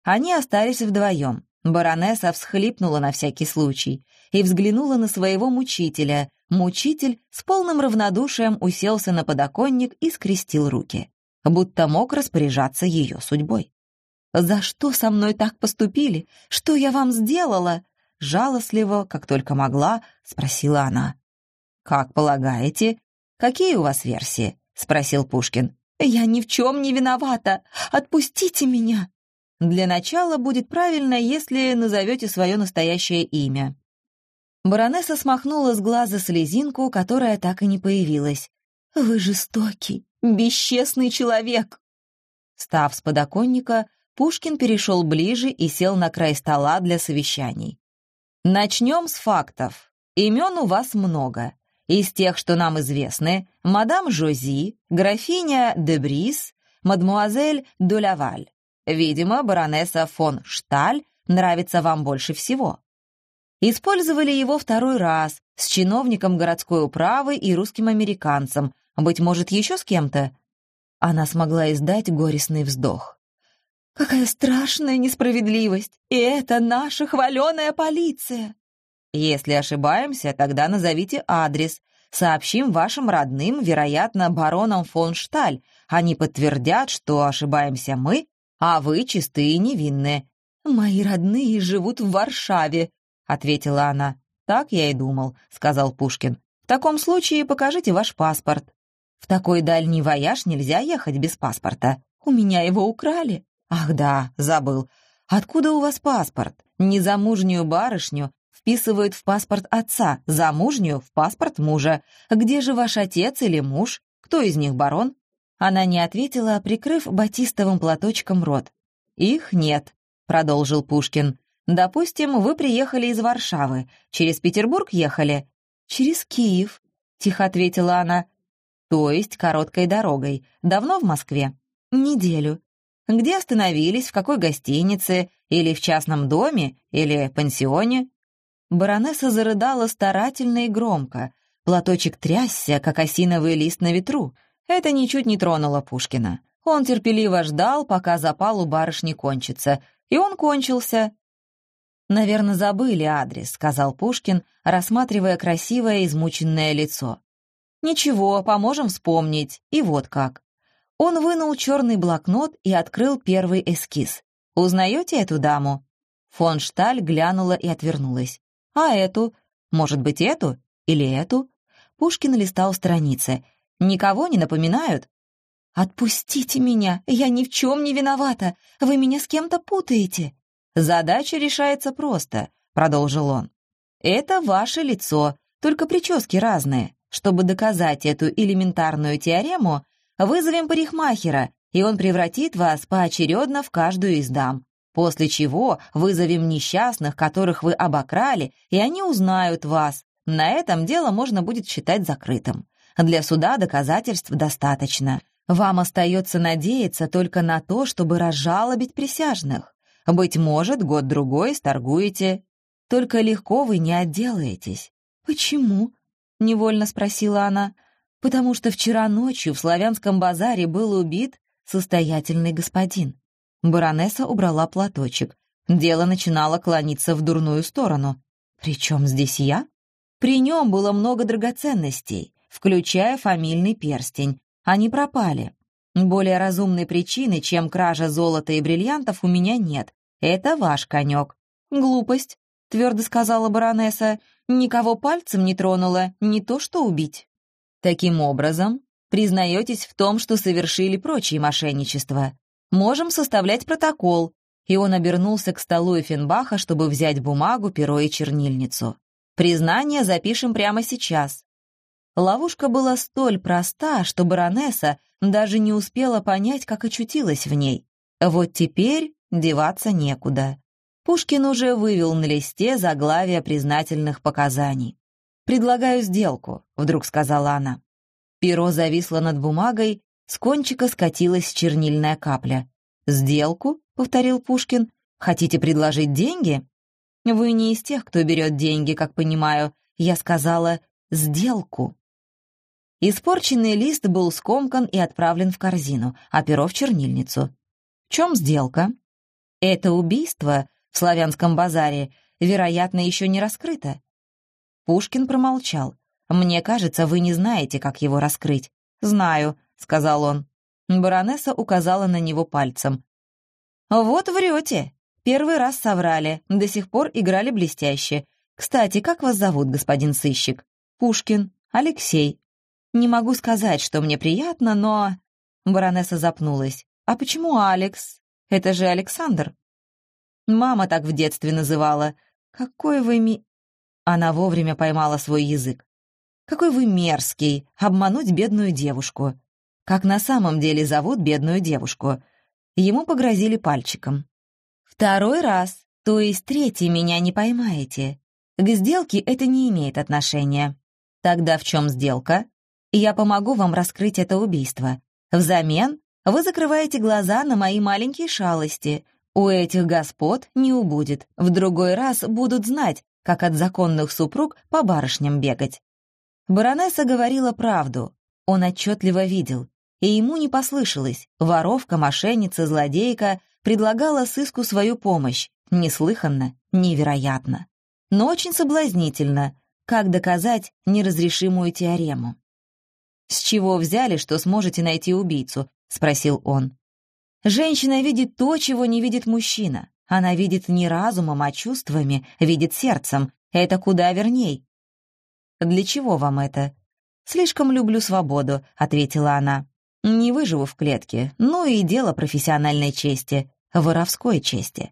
Они остались вдвоем. Баронесса всхлипнула на всякий случай и взглянула на своего мучителя. Мучитель с полным равнодушием уселся на подоконник и скрестил руки, будто мог распоряжаться ее судьбой. «За что со мной так поступили? Что я вам сделала?» Жалостливо, как только могла, спросила она. «Как полагаете, какие у вас версии?» — спросил Пушкин. «Я ни в чем не виновата! Отпустите меня!» «Для начала будет правильно, если назовете свое настоящее имя». Баронесса смахнула с глаза слезинку, которая так и не появилась. «Вы жестокий, бесчестный человек!» Встав с подоконника, Пушкин перешел ближе и сел на край стола для совещаний. «Начнем с фактов. Имен у вас много. Из тех, что нам известны, мадам Жози, графиня де Брис, мадмуазель де Лаваль. Видимо, баронесса фон Шталь нравится вам больше всего. Использовали его второй раз с чиновником городской управы и русским американцем, быть может, еще с кем-то?» Она смогла издать горестный вздох. «Какая страшная несправедливость! И это наша хваленая полиция!» «Если ошибаемся, тогда назовите адрес. Сообщим вашим родным, вероятно, баронам фон Шталь. Они подтвердят, что ошибаемся мы, а вы чистые и невинные». «Мои родные живут в Варшаве», — ответила она. «Так я и думал», — сказал Пушкин. «В таком случае покажите ваш паспорт». «В такой дальний вояж нельзя ехать без паспорта. У меня его украли». «Ах да, забыл. Откуда у вас паспорт? Незамужнюю барышню вписывают в паспорт отца, замужнюю — в паспорт мужа. Где же ваш отец или муж? Кто из них барон?» Она не ответила, прикрыв батистовым платочком рот. «Их нет», — продолжил Пушкин. «Допустим, вы приехали из Варшавы. Через Петербург ехали?» «Через Киев», — тихо ответила она. «То есть короткой дорогой. Давно в Москве?» «Неделю». «Где остановились, в какой гостинице? Или в частном доме? Или пансионе?» Баронесса зарыдала старательно и громко. Платочек трясся, как осиновый лист на ветру. Это ничуть не тронуло Пушкина. Он терпеливо ждал, пока запал у барышни кончится. И он кончился. «Наверное, забыли адрес», — сказал Пушкин, рассматривая красивое измученное лицо. «Ничего, поможем вспомнить. И вот как». Он вынул черный блокнот и открыл первый эскиз. «Узнаете эту даму?» Фон Шталь глянула и отвернулась. «А эту? Может быть, эту? Или эту?» Пушкин листал страницы. «Никого не напоминают?» «Отпустите меня! Я ни в чем не виновата! Вы меня с кем-то путаете!» «Задача решается просто», — продолжил он. «Это ваше лицо, только прически разные. Чтобы доказать эту элементарную теорему, вызовем парикмахера, и он превратит вас поочередно в каждую из дам. После чего вызовем несчастных, которых вы обокрали, и они узнают вас. На этом дело можно будет считать закрытым. Для суда доказательств достаточно. Вам остается надеяться только на то, чтобы разжалобить присяжных. Быть может, год-другой сторгуете. Только легко вы не отделаетесь». «Почему?» — невольно спросила она. «Потому что вчера ночью в Славянском базаре был убит состоятельный господин». Баронесса убрала платочек. Дело начинало клониться в дурную сторону. «Причем здесь я?» «При нем было много драгоценностей, включая фамильный перстень. Они пропали. Более разумной причины, чем кража золота и бриллиантов, у меня нет. Это ваш конек». «Глупость», — твердо сказала баронесса. «Никого пальцем не тронула, не то что убить». «Таким образом, признаетесь в том, что совершили прочие мошенничества. Можем составлять протокол». И он обернулся к столу Эффенбаха, чтобы взять бумагу, перо и чернильницу. «Признание запишем прямо сейчас». Ловушка была столь проста, что баронесса даже не успела понять, как очутилась в ней. Вот теперь деваться некуда. Пушкин уже вывел на листе заглавие признательных показаний. «Предлагаю сделку», — вдруг сказала она. Перо зависло над бумагой, с кончика скатилась чернильная капля. «Сделку?» — повторил Пушкин. «Хотите предложить деньги?» «Вы не из тех, кто берет деньги, как понимаю. Я сказала «сделку». Испорченный лист был скомкан и отправлен в корзину, а перо в чернильницу. «В чем сделка?» Это убийство в Славянском базаре, вероятно, еще не раскрыто. Пушкин промолчал. «Мне кажется, вы не знаете, как его раскрыть». «Знаю», — сказал он. Баронесса указала на него пальцем. «Вот врете. Первый раз соврали, до сих пор играли блестяще. Кстати, как вас зовут, господин сыщик?» «Пушкин. Алексей». «Не могу сказать, что мне приятно, но...» Баронесса запнулась. «А почему Алекс? Это же Александр». «Мама так в детстве называла. Какой вы ми...» Она вовремя поймала свой язык. «Какой вы мерзкий, обмануть бедную девушку». Как на самом деле зовут бедную девушку? Ему погрозили пальчиком. «Второй раз, то есть третий меня не поймаете. К сделке это не имеет отношения. Тогда в чем сделка? Я помогу вам раскрыть это убийство. Взамен вы закрываете глаза на мои маленькие шалости. У этих господ не убудет. В другой раз будут знать, как от законных супруг по барышням бегать». Баронесса говорила правду. Он отчетливо видел. И ему не послышалось. Воровка, мошенница, злодейка предлагала сыску свою помощь. Неслыханно, невероятно. Но очень соблазнительно. Как доказать неразрешимую теорему? «С чего взяли, что сможете найти убийцу?» — спросил он. «Женщина видит то, чего не видит мужчина. Она видит не разумом, а чувствами, видит сердцем. Это куда верней». «Для чего вам это?» «Слишком люблю свободу», — ответила она. «Не выживу в клетке, ну и дело профессиональной чести, воровской чести».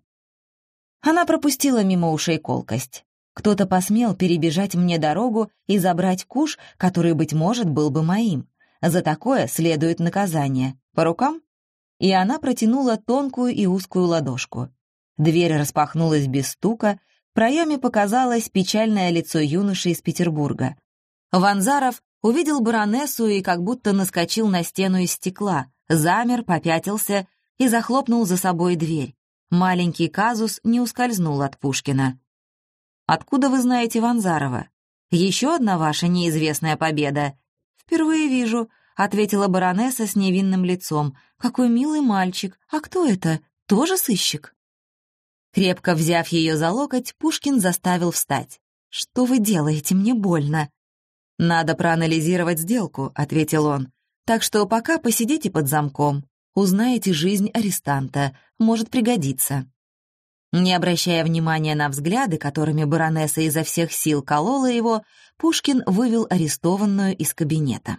Она пропустила мимо ушей колкость. Кто-то посмел перебежать мне дорогу и забрать куш, который, быть может, был бы моим. За такое следует наказание. По рукам? И она протянула тонкую и узкую ладошку. Дверь распахнулась без стука, в проеме показалось печальное лицо юноши из Петербурга. Ванзаров увидел баронессу и как будто наскочил на стену из стекла, замер, попятился и захлопнул за собой дверь. Маленький казус не ускользнул от Пушкина. «Откуда вы знаете Ванзарова? Еще одна ваша неизвестная победа?» «Впервые вижу», — ответила баронесса с невинным лицом. «Какой милый мальчик. А кто это? Тоже сыщик?» Крепко взяв ее за локоть, Пушкин заставил встать. «Что вы делаете? Мне больно». «Надо проанализировать сделку», — ответил он. «Так что пока посидите под замком. Узнаете жизнь арестанта. Может пригодиться». Не обращая внимания на взгляды, которыми баронесса изо всех сил колола его, Пушкин вывел арестованную из кабинета.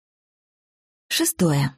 Шестое.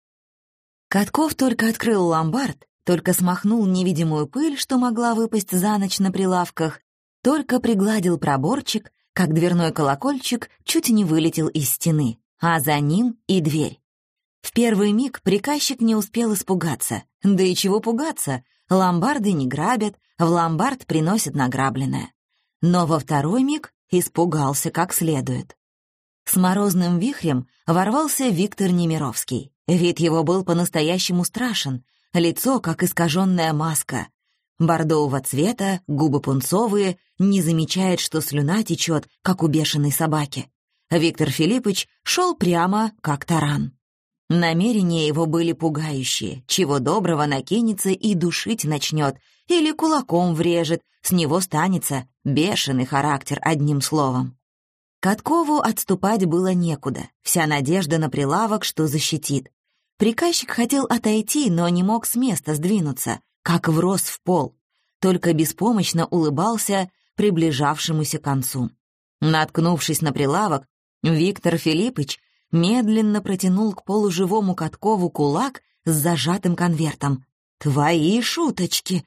Катков только открыл ломбард, только смахнул невидимую пыль, что могла выпасть за ночь на прилавках, только пригладил проборчик, как дверной колокольчик чуть не вылетел из стены, а за ним и дверь. В первый миг приказчик не успел испугаться. Да и чего пугаться? Ломбарды не грабят, в ломбард приносят награбленное. Но во второй миг испугался как следует. С морозным вихрем ворвался Виктор Немировский. Вид его был по-настоящему страшен, лицо как искаженная маска. Бордового цвета, губы пунцовые, не замечает, что слюна течет, как у бешеной собаки. Виктор Филиппович шел прямо, как таран. Намерения его были пугающие, чего доброго накинется и душить начнет, или кулаком врежет, с него станется бешеный характер, одним словом. Каткову отступать было некуда, вся надежда на прилавок, что защитит. Приказчик хотел отойти, но не мог с места сдвинуться, как врос в пол, только беспомощно улыбался приближавшемуся концу. Наткнувшись на прилавок, Виктор Филиппович медленно протянул к полуживому Каткову кулак с зажатым конвертом. «Твои шуточки!»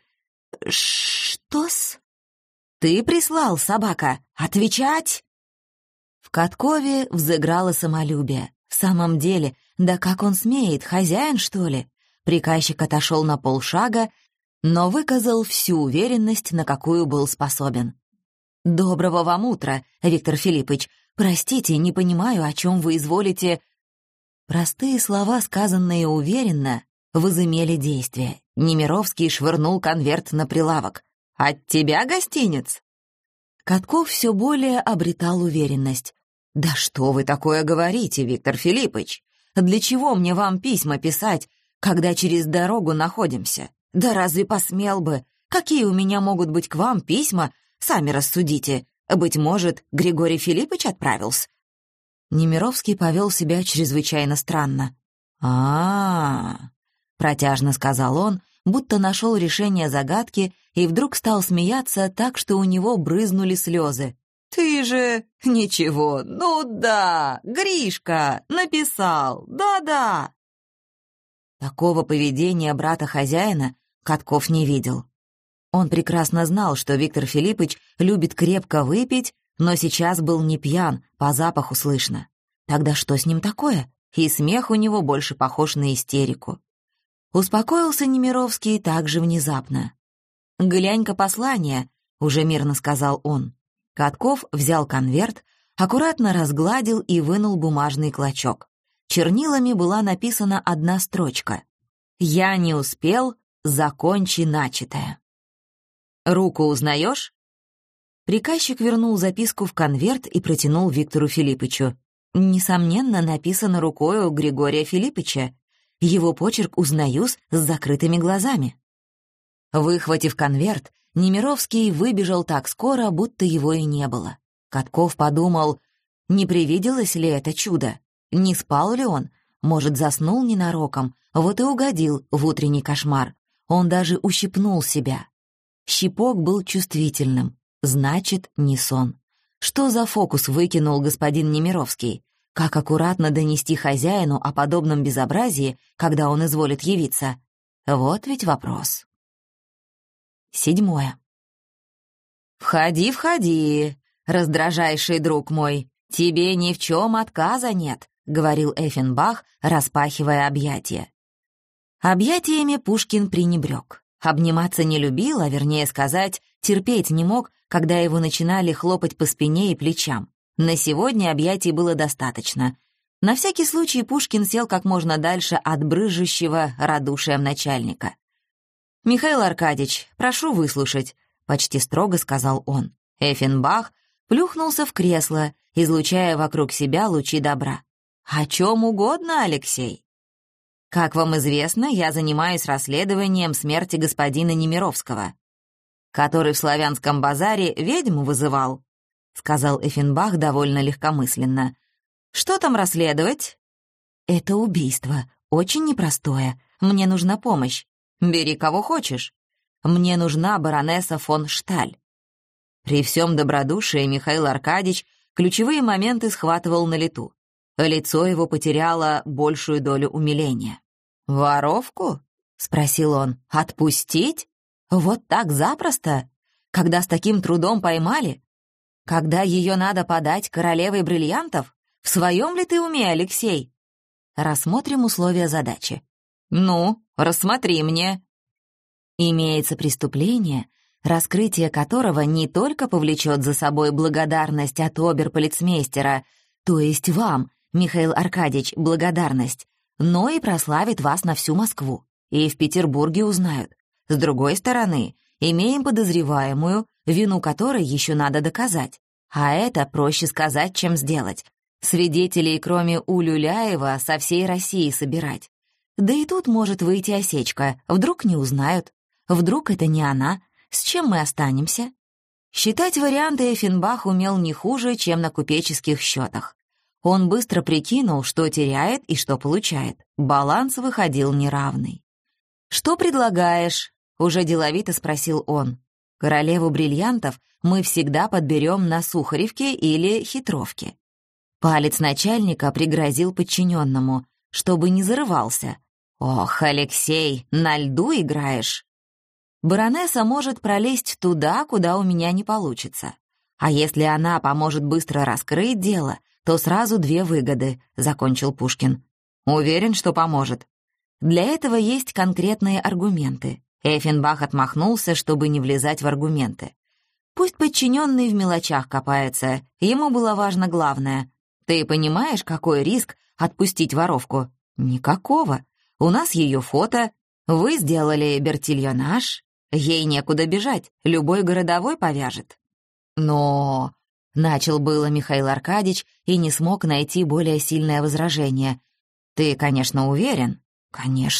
«Что-с?» «Ты прислал, собака! Отвечать!» В Каткове взыграло самолюбие. В самом деле, да как он смеет, хозяин, что ли? Приказчик отошел на полшага, но выказал всю уверенность, на какую был способен. «Доброго вам утра, Виктор Филиппович. Простите, не понимаю, о чем вы изволите...» Простые слова, сказанные уверенно, возымели действие. Немировский швырнул конверт на прилавок. «От тебя гостинец?» Катков все более обретал уверенность. «Да что вы такое говорите, Виктор Филиппович? Для чего мне вам письма писать, когда через дорогу находимся? Да разве посмел бы? Какие у меня могут быть к вам письма? Сами рассудите. Быть может, Григорий Филиппович отправился?» Немировский повел себя чрезвычайно странно. «А-а-а», — протяжно сказал он, будто нашел решение загадки и вдруг стал смеяться так, что у него брызнули слезы. «Ты же... Ничего, ну да, Гришка, написал, да-да!» Такого поведения брата-хозяина Катков не видел. Он прекрасно знал, что Виктор Филиппович любит крепко выпить, но сейчас был не пьян, по запаху слышно. Тогда что с ним такое? И смех у него больше похож на истерику. Успокоился Немировский так же внезапно. «Глянь-ка послание», — уже мирно сказал он. Катков взял конверт, аккуратно разгладил и вынул бумажный клочок. Чернилами была написана одна строчка. «Я не успел, закончи начатое». «Руку узнаешь?» Приказчик вернул записку в конверт и протянул Виктору Филиппычу. Несомненно, написано рукою Григория Филиппыча. Его почерк узнаю с закрытыми глазами. Выхватив конверт, Немировский выбежал так скоро, будто его и не было. Катков подумал, не привиделось ли это чудо? Не спал ли он? Может, заснул ненароком? Вот и угодил в утренний кошмар. Он даже ущипнул себя. Щипок был чувствительным, значит, не сон. Что за фокус выкинул господин Немировский? Как аккуратно донести хозяину о подобном безобразии, когда он изволит явиться? Вот ведь вопрос. Седьмое. «Входи, входи, раздражайший друг мой, тебе ни в чем отказа нет», — говорил Эффенбах, распахивая объятия. Объятиями Пушкин пренебрег. Обниматься не любил, а вернее сказать, терпеть не мог, когда его начинали хлопать по спине и плечам. На сегодня объятий было достаточно. На всякий случай Пушкин сел как можно дальше от брызжущего радушием начальника. «Михаил Аркадьевич, прошу выслушать», — почти строго сказал он. Эффенбах плюхнулся в кресло, излучая вокруг себя лучи добра. «О чем угодно, Алексей». «Как вам известно, я занимаюсь расследованием смерти господина Немировского, который в Славянском базаре ведьму вызывал», — сказал Эффенбах довольно легкомысленно. «Что там расследовать?» «Это убийство, очень непростое. Мне нужна помощь. Бери кого хочешь. Мне нужна баронесса фон Шталь». При всем добродушии Михаил Аркадьевич ключевые моменты схватывал на лету. Лицо его потеряло большую долю умиления. «Воровку?» — спросил он. «Отпустить? Вот так запросто? Когда с таким трудом поймали? Когда ее надо подать королевой бриллиантов? В своем ли ты уме, Алексей?» Рассмотрим условия задачи. «Ну, рассмотри мне». Имеется преступление, раскрытие которого не только повлечет за собой благодарность от оберполицмейстера, то есть вам, Михаил Аркадьевич, благодарность, но и прославит вас на всю Москву. И в Петербурге узнают. С другой стороны, имеем подозреваемую, вину которой еще надо доказать. А это проще сказать, чем сделать. Свидетелей, кроме Улюляева, со всей России собирать. Да и тут может выйти осечка. Вдруг не узнают. Вдруг это не она. С чем мы останемся? Считать варианты Эффенбах умел не хуже, чем на купеческих счетах. Он быстро прикинул, что теряет и что получает. Баланс выходил неравный. «Что предлагаешь?» — уже деловито спросил он. «Королеву бриллиантов мы всегда подберем на Сухаревке или Хитровке». Палец начальника пригрозил подчиненному, чтобы не зарывался. «Ох, Алексей, на льду играешь!» Баронесса может пролезть туда, куда у меня не получится. А если она поможет быстро раскрыть дело, то сразу две выгоды, — закончил Пушкин. Уверен, что поможет. Для этого есть конкретные аргументы. Эффенбах отмахнулся, чтобы не влезать в аргументы. Пусть подчиненный в мелочах копается, ему было важно главное. Ты понимаешь, какой риск отпустить воровку? Никакого. У нас ее фото. Вы сделали бертильонаж. Ей некуда бежать, любой городовой повяжет. Но... Начал было Михаил Аркадьевич и не смог найти более сильное возражение. «Ты, конечно, уверен?» «Конечно.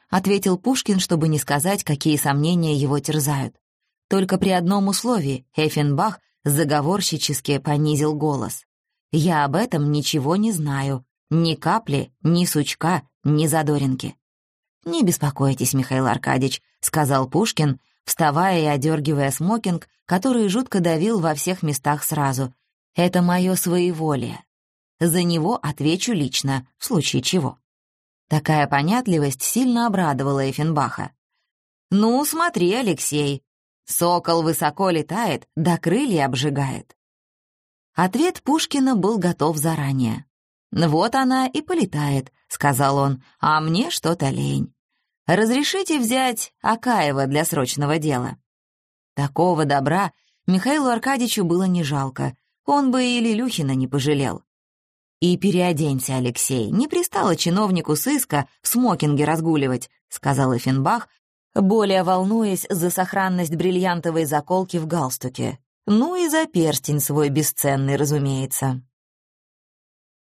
— ответил Пушкин, чтобы не сказать, какие сомнения его терзают. Только при одном условии Эффенбах заговорщически понизил голос. «Я об этом ничего не знаю. Ни капли, ни сучка, ни задоринки». «Не беспокойтесь, Михаил Аркадьевич», — сказал Пушкин, вставая и одергивая смокинг, который жутко давил во всех местах сразу. «Это мое своеволие. За него отвечу лично, в случае чего». Такая понятливость сильно обрадовала Эффенбаха. «Ну, смотри, Алексей, сокол высоко летает, да крылья обжигает». Ответ Пушкина был готов заранее. «Вот она и полетает», — сказал он, — «а мне что-то лень. Разрешите взять Акаева для срочного дела». Такого добра Михаилу Аркадьевичу было не жалко, он бы и Лилюхина не пожалел. «И переоденься, Алексей, не пристало чиновнику сыска в смокинге разгуливать», — сказал Эффенбах, более волнуясь за сохранность бриллиантовой заколки в галстуке. «Ну и за перстень свой бесценный, разумеется».